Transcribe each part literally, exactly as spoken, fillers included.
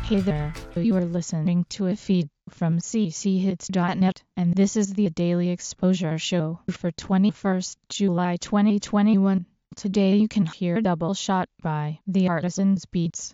Hey there, you are listening to a feed from c c hits dot net, and this is the Daily Exposure Show for twenty-first July twenty twenty-one. Today you can hear Double Shot by The Artisans Beats.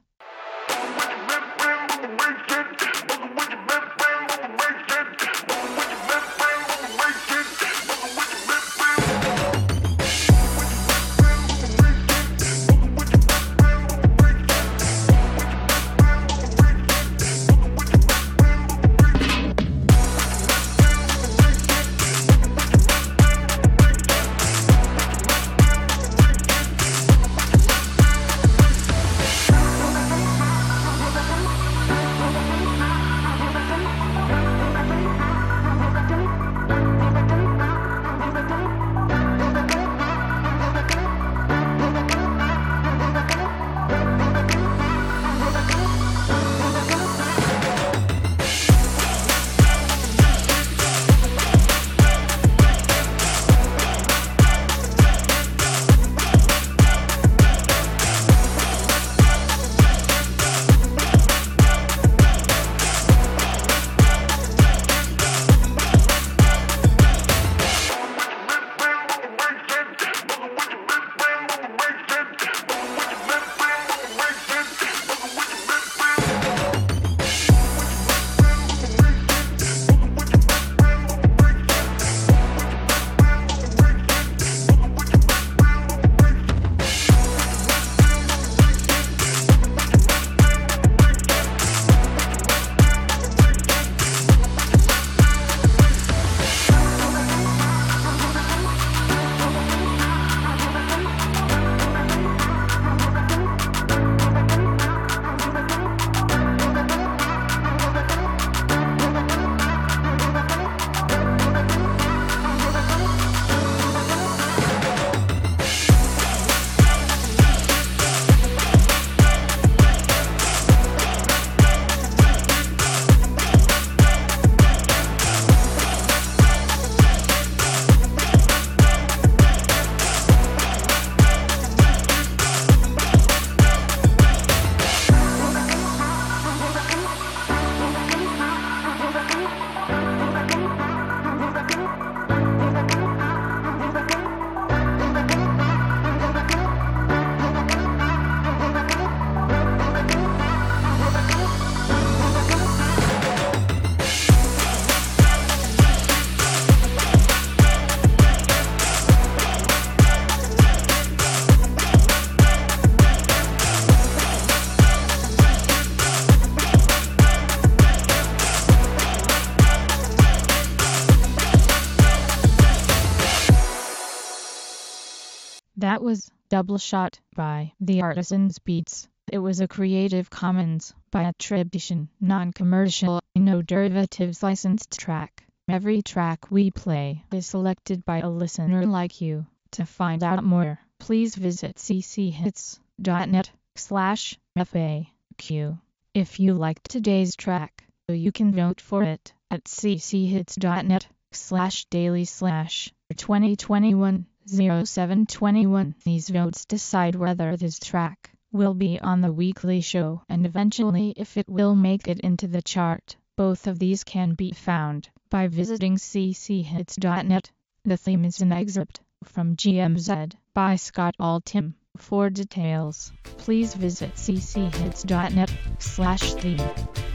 That was Double Shot by The Artisans Beats. It was a Creative Commons by attribution, non-commercial, no derivatives licensed track. Every track we play is selected by a listener like you. To find out more, please visit c c hits dot net slash F A Q. If you liked today's track, you can vote for it at c c hits dot net slash daily slash twenty twenty-one oh seven twenty-one. These votes decide whether this track will be on the weekly show and eventually if it will make it into the chart. Both of these can be found by visiting c c hits dot net. The theme is an excerpt from G M Z by Scott Altham. For details, please visit c c hits dot net slash theme.